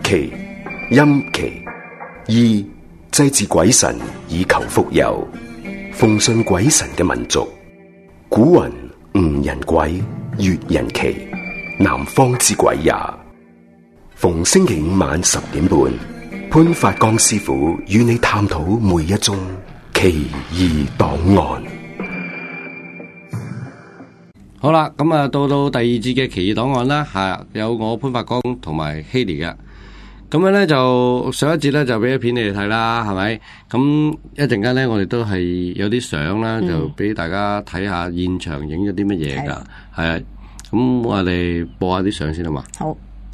祈、陰祈、禕祭祀鬼神以求福佑。奉信鬼神嘅民族，古云吳人鬼，越人奇，南方之鬼也。逢星期五晚10點半，潘發光師傅與你探討每一宗奇異檔案。 好啦，咁啊到第二節嘅奇異檔案啦，係有我潘發光同埋希利嘅。咁樣咧就上一節咧就俾一片你哋睇啦，係咪？咁一陣間咧我哋都係有啲相啦，就俾大家睇下現場影咗啲乜嘢噶，係啊。咁我哋播下啲相先啦嘛。好。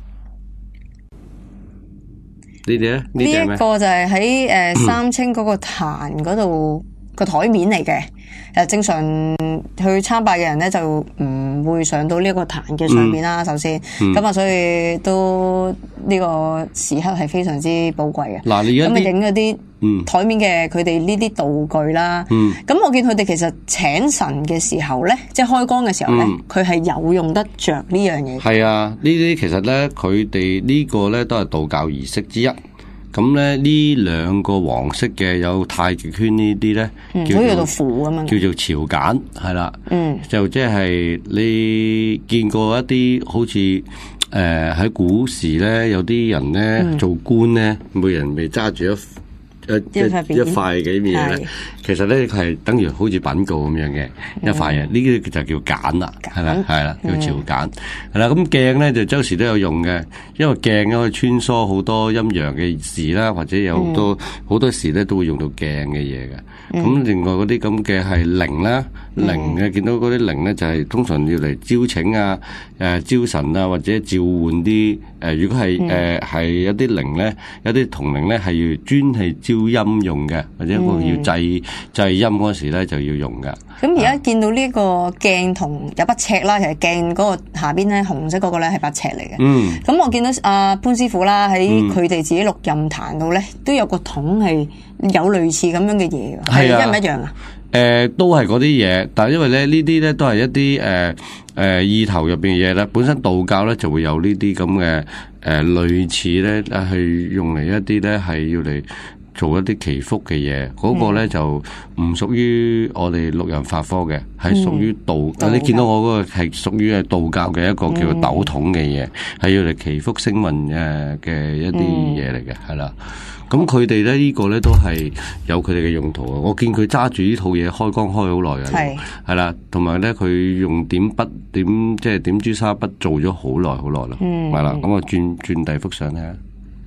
呢啲咧？呢一個就係喺三清嗰個壇嗰度個台面嚟嘅。正常去參拜嘅人咧就唔會上到呢一個壇嘅上面啦。首先，咁所以都呢個時刻係非常之寶貴嘅。嗱，你而家影嗰啲台面嘅佢哋呢啲道具啦。咁我見佢哋其實請神嘅時候咧，即係開光嘅時候咧，佢係有用得着呢樣嘢。係啊，呢啲其實咧，佢哋呢個咧都係道教儀式之一。咁咧呢兩個黃色嘅有太極圈呢啲咧，叫做符咁樣，叫做朝簡，係啦，就即係你見過一啲好似喺古時咧，有啲人咧做官咧，每人咪揸住一塊幾面嘢咧，其實咧係等於好似稟告咁樣嘅一塊嘢，呢啲就叫簡啦，係啦，係啦，叫朝簡，係啦。咁鏡咧就周時都有用嘅，因為鏡可以穿梭好多陰陽嘅事啦，或者有好多時咧都會用到鏡嘅嘢嘅。咁另外嗰啲咁嘅係鈴啦，鈴嘅見到嗰啲鈴咧就係通常要嚟招請啊、招神啊，或者召喚啲如果係有啲鈴咧，有啲銅鈴咧係要專係招陰用嘅，或者我要祭陰嗰時咧就要用嘅。咁而家見到呢個鏡同有把尺啦，其實鏡嗰個下邊咧紅色嗰個咧係把尺嚟嘅。咁我見到潘師傅啦喺佢哋自己錄音壇度咧都有個桶係有類似咁樣嘅嘢，係一唔一樣啊？都係嗰啲嘢，但係因為咧呢啲咧都係一啲意頭入邊嘅嘢咧，本身道教咧就會有呢啲咁嘅類似咧係用嚟一啲咧係要嚟做一啲祈福嘅嘢，嗰個咧就唔屬於我哋六人法科嘅，係屬於道。你見到我嗰個係屬於係道教嘅一個叫做斗桶嘅嘢，係要嚟祈福星運嘅一啲嘢嚟嘅，係啦。咁佢哋咧呢個咧都係有佢哋嘅用途啊！我見佢揸住呢套嘢開光開好耐嘅，係啦，同埋咧佢用點筆即係點朱砂筆做咗好耐好耐啦，係啦。咁我轉第二幅相咧。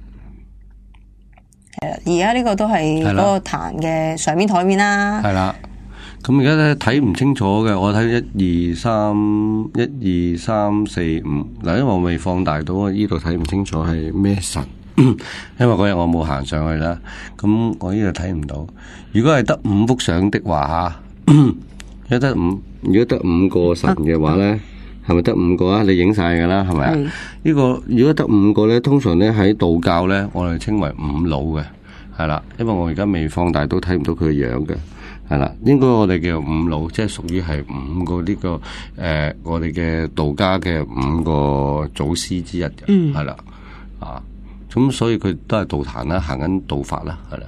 而家呢個都係嗰個壇嘅上面台面啦。係啦，咁而家咧睇唔清楚嘅，我睇1、2、3、4、5嗱，因為我未放大到啊，呢度睇唔清楚係咩神，因為嗰日我冇行上去啦，咁我呢度睇唔到。如果係得5幅相的話吓，如果得5個神嘅話咧，係咪得5個啊？你影晒噶啦，係咪啊？呢個如果得5個咧，通常咧喺道教咧，我哋稱為5老嘅，係啦。因為我而家未放大都睇唔到佢嘅樣嘅，係啦。應該我哋叫5老，即係屬於係5個呢個我哋嘅道家嘅5個祖師之一嘅，係啦，啊，咁所以佢都係道壇啦，行緊道法啦，係啦。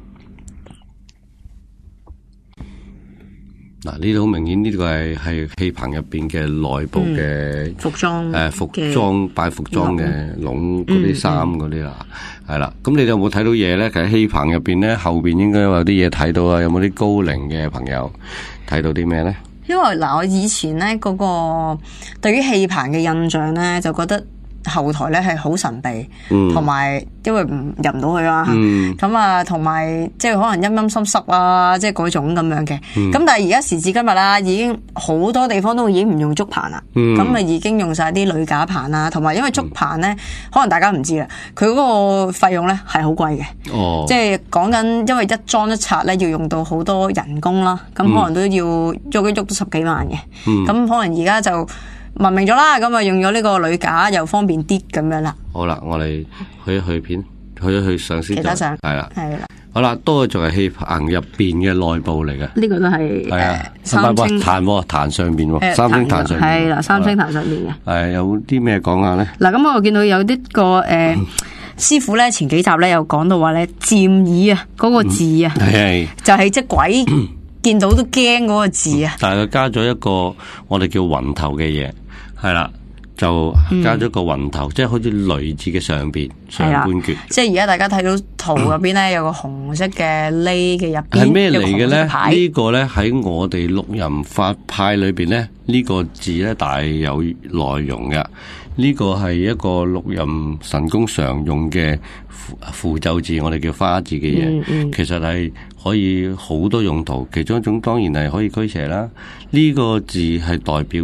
嗱，呢度好明顯，呢個係戲棚入邊嘅內部嘅服裝，服裝擺服裝嘅籠嗰啲衫嗰啲啦，係啦。咁你哋有冇睇到嘢咧？其實戲棚入邊咧，後邊應該有啲嘢睇到啊。有冇啲高齡嘅朋友睇到啲咩咧？因為嗱，我以前咧嗰個對於戲棚嘅印象咧，就覺得後台咧係好神秘，同埋因為入唔到去啦，咁啊，同埋即係可能陰陰濕濕啊，即係嗰種咁樣嘅。咁但係而家時至今日啦，已經好多地方都已經唔用竹棚啦，咁啊已經用晒啲鋁架棚啦，同埋因為竹棚咧，可能大家唔知啦，佢嗰個費用咧係好貴嘅，即係講緊因為一裝一拆咧要用到好多人工啦，咁可能都要喐一喐都10幾萬嘅，咁可能而家就文明咗啦，咁啊用咗呢個鋁架又方便啲咁樣啦。好啦，我哋去片，去上先，其他相係啦，係啦。好啦，多仲係戲棚入邊嘅內部嚟嘅。呢個都係三清壇上邊喎，三清壇上邊係啦，三清壇上邊嘅。係有啲咩講下咧？嗱，咁我見到有啲個師傅咧前幾集咧有講到話咧漸耳啊嗰個字啊，就係即係鬼見到都驚嗰個字啊。 但係佢加咗一個我哋叫雲頭嘅嘢，係啦。就加咗個雲頭，即係好似雷字嘅上半橛。 即係而家大家睇到圖入邊咧，有個紅色嘅呢嘅入邊係咩嚟嘅咧？呢個咧喺我哋六壬法派裏邊咧，呢個字咧大有內容嘅。呢個係一個六壬神功常用嘅符咒字，我哋叫花字嘅嘢。其實係可以好多用途，其中一種當然係可以驅邪啦。呢個字係代表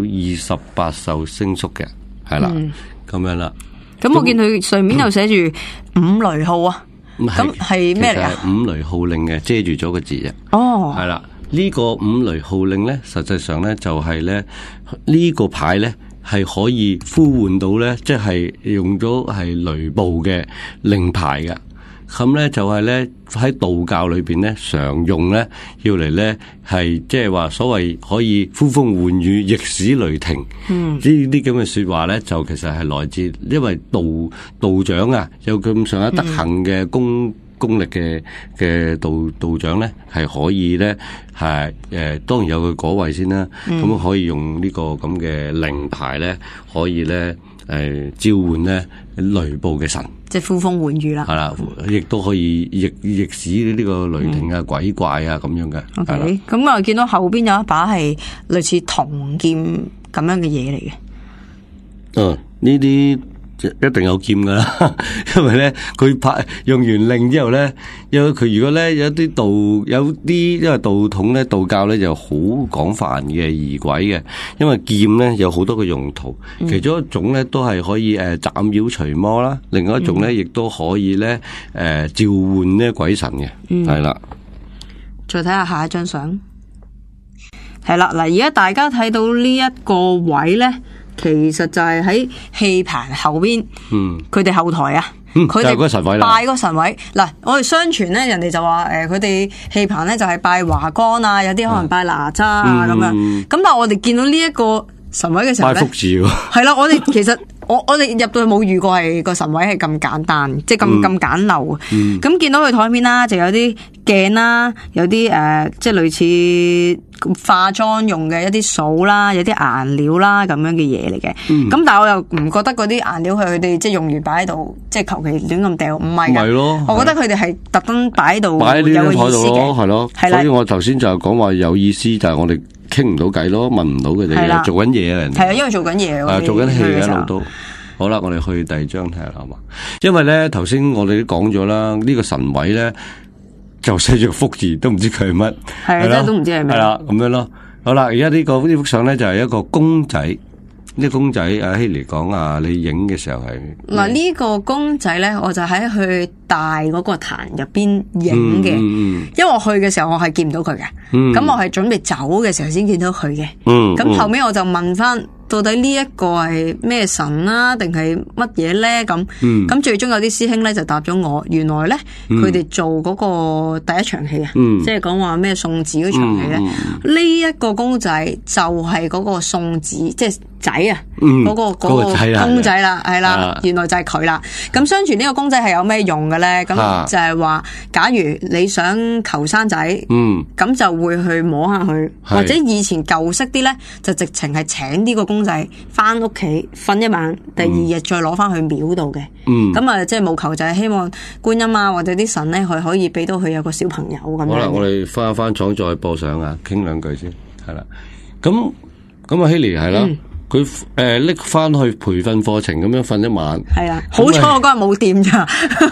28宿星宿嘅。係啦，咁樣啦。 咁我見佢上面又寫住五雷號啊，咁係咩嚟啊？ 五雷號令嘅，遮住咗個字啫。 哦，係啦，呢個五雷號令咧，實際上咧就係咧呢個牌咧係可以呼喚到咧，即係用咗係雷暴嘅令牌嘅。咁咧就係咧喺道教裏邊咧常用咧，要嚟咧係即係話所謂可以呼風喚雨、逆使雷霆。呢啲咁嘅說話咧，就其實係來自因為道長啊，有咁上下德行嘅功力嘅道長咧，係可以咧係當然有佢果位先啦。咁可以用呢個咁嘅令牌咧，可以咧召喚咧雷暴嘅神。 即係呼風喚雨啦， 係啦，亦都可以逆使呢個雷霆啊、鬼怪啊咁樣嘅。 OK，咁我見到後邊有一把係類似銅劍咁樣嘅嘢嚟嘅。 呢啲一定有劍噶啦，因為咧佢用完令之後咧，因為佢如果咧有啲因為道統咧道教咧就好廣泛嘅儀軌嘅，因為劍咧有好多嘅用途，其中一種咧都係可以斬妖除魔啦，另外一種咧亦都可以咧召喚呢鬼神嘅，係啦。 再睇下下一張相，係啦，嗱，而家大家睇到呢一個位咧。其實就係喺戲棚後邊，佢哋後台啊，佢哋拜個神位。嗱，我哋相傳咧，人哋就話佢哋戲棚咧就係拜華光啊，有啲可能拜哪吒啊咁樣。咁但係我哋見到呢一個神位嘅時候咧， 拜福字喎。 係啦，我哋其實我哋入到去冇遇過係個神位係咁簡單，即係咁簡陋。咁見到佢台面啦，就有啲鏡啦，有啲即係類似化妝用嘅一啲掃啦，有啲顏料啦咁樣嘅嘢嚟嘅。咁但係我又唔覺得嗰啲顏料係佢哋即係用完擺喺度，即係求其亂咁掉，唔係㗎。我覺得佢哋係特登擺喺度有個意思嘅，係咯。 所以我頭先就係講話有意思，但係我哋傾唔到偈咯，問唔到佢哋做緊嘢啊。 係啊，因為做緊嘢， 做緊戲嘅一路都。好啦，我哋去第二張睇下啦，好嘛？因為咧頭先我哋都講咗啦，呢個神位咧就寫住個福字，都唔知佢係乜，係啊，都唔知係咩。 係啦，咁樣咯。好啦，而家呢幅相咧就係一個公仔。呢個公仔阿希嚟講啊，你影嘅時候係嗱，呢個公仔咧，我就喺去大嗰個壇入邊影嘅，因為我去嘅時候我係見唔到佢嘅，咁我係準備走嘅時候先見到佢嘅，咁後尾我就問翻到底呢一個係咩神啦，定係乜嘢咧？咁最終有啲師兄咧就答咗我，原來咧佢哋做嗰個第一場戲啊，即係講話咩送子嗰場戲咧，呢一個公仔就係嗰個送子，即係仔啊，嗰個公仔啦，係啦，原來就係佢啦。咁相傳呢個公仔係有咩用嘅咧？咁就係話，假如你想求生仔，咁就會去摸下佢，或者以前舊式啲咧，就直情係請呢個公仔翻屋企瞓一晚，第二日再攞翻去廟度嘅。咁啊，即係務求就係希望觀音啊，或者啲神咧，佢可以俾到佢有個小朋友咁樣。 好啦，我哋翻廠再播相啊，傾兩句先，係啦。咁啊，希莉係啦。佢拎翻去培訓課程咁樣瞓一晚， 係啊，好彩我嗰日冇掂咋，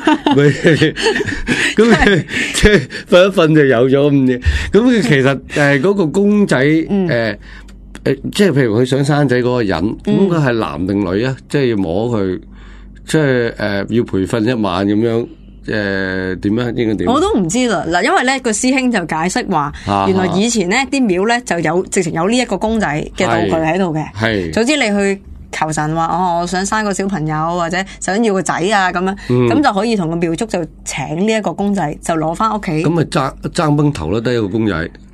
咁即係瞓一瞓就有咗咁嘢。咁其實嗰個公仔即係譬如佢想生仔嗰個人，咁佢係男定女啊？即係要摸佢，即係要培訓一晚咁樣。點樣應該點？我都唔知啦。嗱，因為咧個師兄就解釋話，原來以前咧啲廟咧就有直情有呢一個公仔嘅道具喺度嘅。係，總之你去求神話，我想生個小朋友或者想要個仔啊咁樣，咁就可以同個廟祝就請呢一個公仔就攞翻屋企。 咁咪爭崩頭啦，得一個公仔。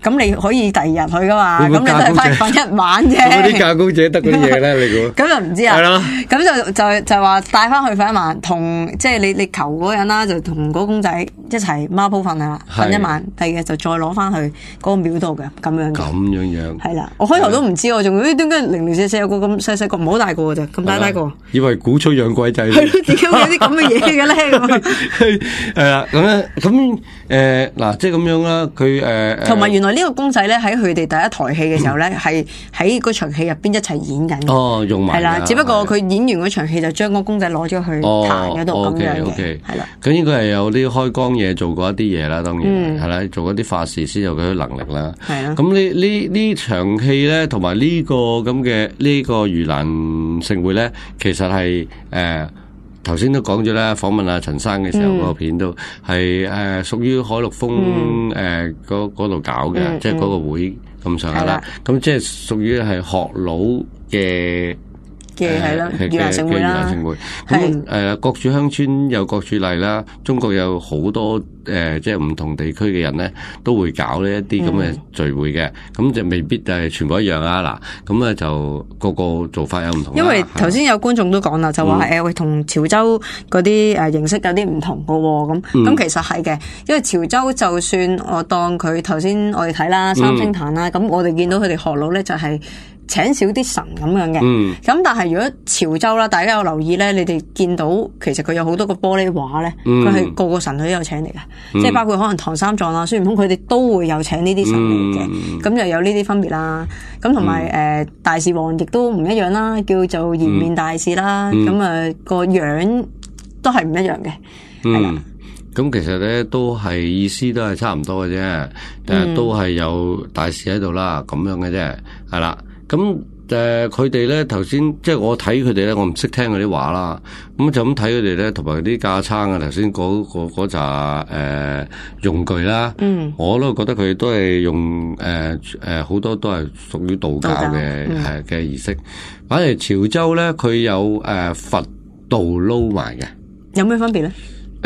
咁你可以第二日去噶嘛， 會唔會咁你都係翻瞓一晚啫。 嗰啲價高者得嗰啲嘢咧，你估？ 咁就唔知啊。 係咯。 咁就話帶翻去瞓一晚，同即係你求嗰個人啦，就同嗰個公仔一齊孖鋪瞓啦，瞓一晚，第二日就再攞翻去嗰個廟度嘅，咁樣嘅。 咁樣。 係啦，我開頭都唔知，我仲點解零零舍舍有個咁細細個，唔好大個嘅啫，咁大個。 以為鼓吹養鬼仔。 係咯，點解會有啲咁嘅嘢嘅咧？ 係啦，咁嗱，即係咁樣啦，佢同埋原來呢個公仔咧喺佢哋第一台戲嘅時候咧，係喺嗰場戲入邊一齊演緊。 哦，用埋。 係啦，只不過佢演完嗰場戲就將個公仔攞咗去壇嗰度咁樣嘅。係啦， 咁應該係有啲開光嘢做過一啲嘢啦，當然係啦，做一啲法事先有佢嘅能力啦。 係啦。 咁呢場戲咧，同埋呢個咁嘅呢個盂蘭盛會咧，其實係頭先都講咗啦，訪問阿陳生嘅時候，嗰個片都係屬於海陸豐嗰度搞嘅，即係嗰個會咁上下啦。咁即係屬於係學佬嘅係啦，盂蘭盛會啦。 咁各處鄉村有各處例啦，中國有好多即係唔同地區嘅人咧，都會搞呢一啲咁嘅聚會嘅。咁就未必係全部一樣啊！嗱，咁咧就個個做法有唔同。 因為頭先有觀眾都講啦，就話喂同潮州嗰啲形式有啲唔同嘅喎。咁其實係嘅，因為潮州就算我當佢頭先我哋睇啦三星壇啦，咁我哋見到佢哋學佬咧就係請少啲神咁樣嘅，咁但係如果潮州啦，大家有留意咧，你哋見到其實佢有好多個玻璃畫咧，佢係個個神佢都有請嚟嘅，即係包括可能唐三藏啊、孫悟空佢哋都會有請呢啲神嚟嘅，咁就有呢啲分別啦。咁同埋大士王亦都唔一樣啦，叫做顏面大士啦，咁個樣都係唔一樣嘅，係啦。 咁其實咧都係意思都係差唔多嘅啫，但係都係有大士喺度啦，咁樣嘅啫，係啦。咁佢哋咧頭先即係我睇佢哋咧，我唔識聽嗰啲話啦。咁就咁睇佢哋咧，同埋啲架撐啊，頭先嗰扎用具啦。我都覺得佢都係用好多都係屬於道教嘅嘅儀式。反而潮州咧，佢有佛道撈埋嘅。 有咩分別咧？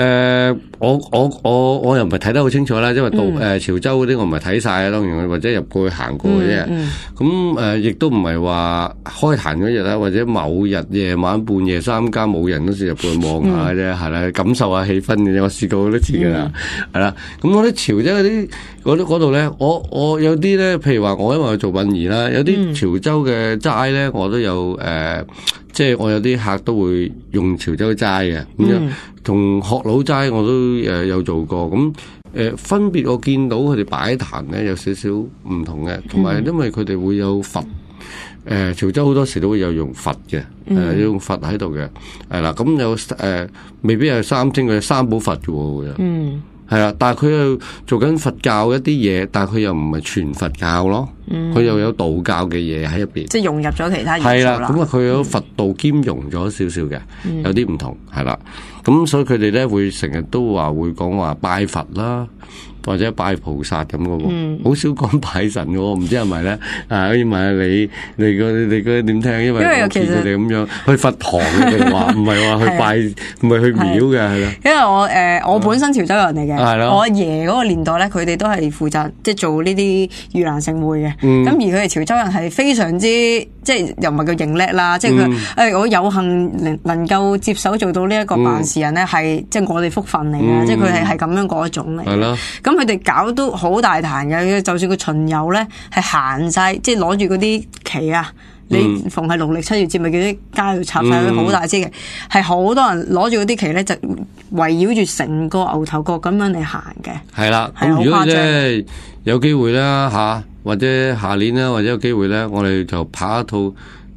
我又唔係睇得好清楚啦，因為潮州嗰啲我唔係睇晒啊，當然或者入過去行過嘅啫。咁亦都唔係話開壇嗰日啦，或者某日夜晚半夜三更冇人都先入過去望下嘅啫，係啦，感受下氣氛嘅啫。我試過好多次噶啦，係啦。咁我啲潮州嗰度咧，我有啲咧，譬如話我因為做殯儀啦，有啲潮州嘅齋咧，我都有即係我有啲客都會用潮州齋嘅咁樣。同學佬齋我都有做過，咁分別我見到佢哋擺壇咧有少少唔同嘅，同埋因為佢哋會有佛，潮州好多時都會有用佛嘅，用佛喺度嘅，係啦，咁有未必係三清嘅三寶佛嘅喎，係啦，但係佢又做緊佛教一啲嘢，但係佢又唔係全佛教咯，佢又有道教嘅嘢喺入邊， 即係融入咗其他元素啦。 係啦，咁佢有佛道兼容咗少少嘅，有啲唔同，係啦。咁所以佢哋咧會成日都話會講話拜佛啦，或者拜菩薩咁嘅喎，好少講拜神嘅喎，唔知係咪咧？可以問下你嗰啲點聽？因為我見佢哋咁樣去佛堂嘅話，唔係話去拜，唔係去廟嘅，係啦。因為我本身潮州人嚟嘅， 係咯。 我阿爺嗰個年代咧，佢哋都係負責即係做呢啲盂蘭盛會嘅。咁而佢哋潮州人係非常之即係又唔係叫認叻啦，即係佢我有幸能夠接手做到呢一個辦事人咧，係即係我哋福分嚟嘅，即係佢係咁樣嗰一種嚟。係咯。咁佢哋搞都好大壇嘅，就算個巡遊咧係行晒，即係攞住嗰啲旗啊，你逢係農曆7月節咪叫啲街度插晒佢好大支旗，係好多人攞住嗰啲旗咧就圍繞住成個牛頭角咁樣嚟行嘅。係啦， 咁如果即係有機會啦吓，或者下年啦，或者有機會咧，我哋就拍一套。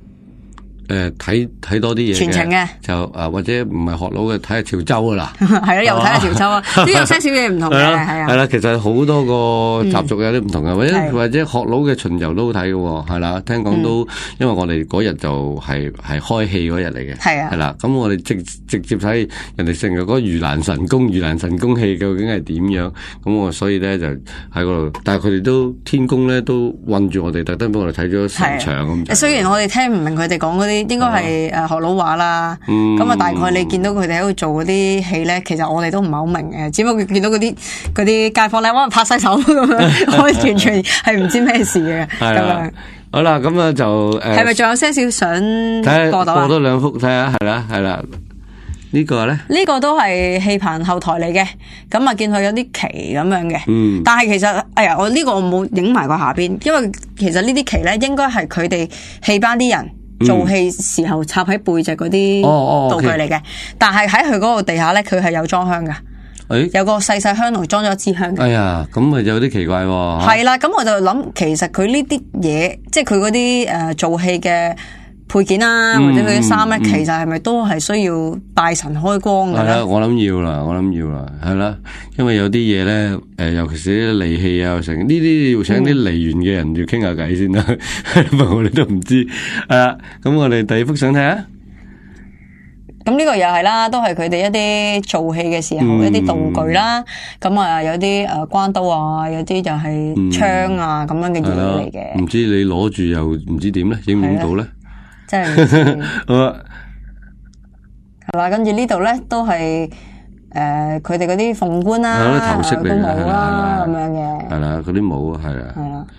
睇多啲嘢全程嘅就或者唔係學佬嘅睇下潮州噶啦， 係啦，又睇下潮州啊，都有些少嘢唔同嘅，係啊， 係啦，其實好多個習俗有啲唔同嘅，或者學佬嘅巡遊都好睇嘅，係啦，聽講都因為我哋嗰日就係開戲嗰日嚟嘅，係啊，係啦，咁我哋直接睇人哋成日嗰個盂蘭神功戲究竟係點樣，咁我所以咧就喺嗰度，但係佢哋都天公咧都韞住我哋，特登幫我哋睇咗成場咁。 雖然我哋聽唔明佢哋講嗰啲啲應該係學佬畫啦。咁啊，大概你見到佢哋喺度做嗰啲戲咧，其實我哋都唔係好明嘅，只不過見到嗰啲街坊咧，可能拍晒手咁樣，我完全係唔知咩事嘅咁樣。 好啦，咁啊就係咪仲有些少想播到啊？ 播多兩幅睇下，係啦。呢個咧？ 呢個都係戲棚後台嚟嘅，咁啊見佢有啲旗咁樣嘅。但係其實，我呢個我冇影埋個下邊，因為其實呢啲旗咧應該係佢哋戲班啲人做戲時候插喺背脊嗰啲道具嚟嘅。但係喺佢嗰個地下咧，佢係有裝香噶。有個細細香爐裝咗一支香嘅。 哎呀，咁咪有啲奇怪喎。 係啦，咁我就諗，其實佢呢啲嘢，即係佢嗰啲做戲嘅配件啊，或者佢啲衫咧，其實係咪都係需要拜神開光嘅咧？ 係啦，我諗要啦，係啦，因為有啲嘢咧，尤其是啲利器啊，成呢啲要請啲離緣嘅人要傾下偈先啦，唔係我哋都唔知。係啦，咁我哋第二幅相睇下。 咁呢個又係啦，都係佢哋一啲做戲嘅時候一啲道具啦。咁啊，有啲關刀啊，有啲就係槍啊咁樣嘅嘢嚟嘅。唔知你攞住又唔知點咧，影唔影到咧？ 真係唔知。 好啊， 係啦，跟住呢度咧都係佢哋嗰啲鳳冠啦， 係啲頭飾嚟嘅， 帽啦咁樣嘅。 係啦，嗰啲帽係啊。 係啦。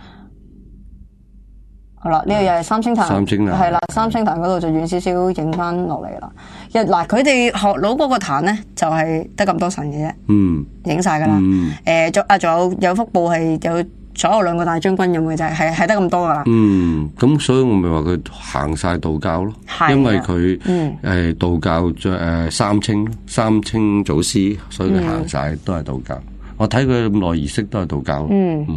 好啦，呢個又係三清壇，係啦，三清壇嗰度就遠少少影翻落嚟啦。嗱，佢哋學佬嗰個壇咧，就係得咁多神嘅啫，影晒噶啦。仲有幅布係有左右兩個大將軍咁嘅，就係得咁多噶啦。 咁所以我咪話佢行晒道教咯，因為佢係道教三清祖師，所以佢行晒都係道教。我睇佢咁耐儀式都係道教。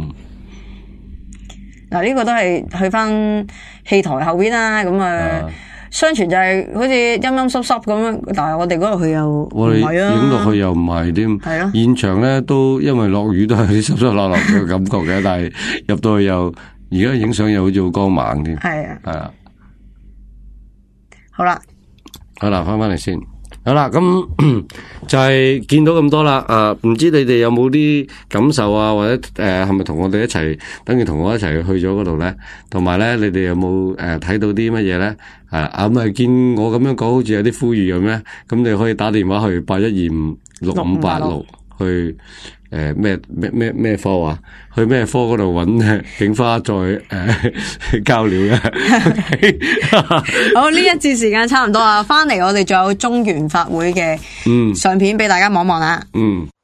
嗱，呢個都係去翻戲台後邊啦，咁相傳就係好似陰陰濕濕咁樣，但係我哋嗰度去又唔係啊， 影落去又唔係添， 係咯。 現場咧都因為落雨都係啲濕濕落落嘅感覺嘅，但係入到去又而家影相又好似好光猛添， 係啊， 係啦， 好啦， 翻嚟先。好啦，咁就係見到咁多啦。唔知你哋有冇啲感受啊？或者係咪同我哋一齊，等於同我一齊去咗嗰度咧？同埋咧，你哋有冇睇到啲乜嘢咧？咁啊，見我咁樣講，好似有啲呼籲咁咧。咁你可以打電話去81256586去咩科啊？去咩科嗰度揾警花再交料嘅。 好，呢一節時間差唔多啦，翻嚟我哋仲有中原法會嘅相片俾大家望望啦。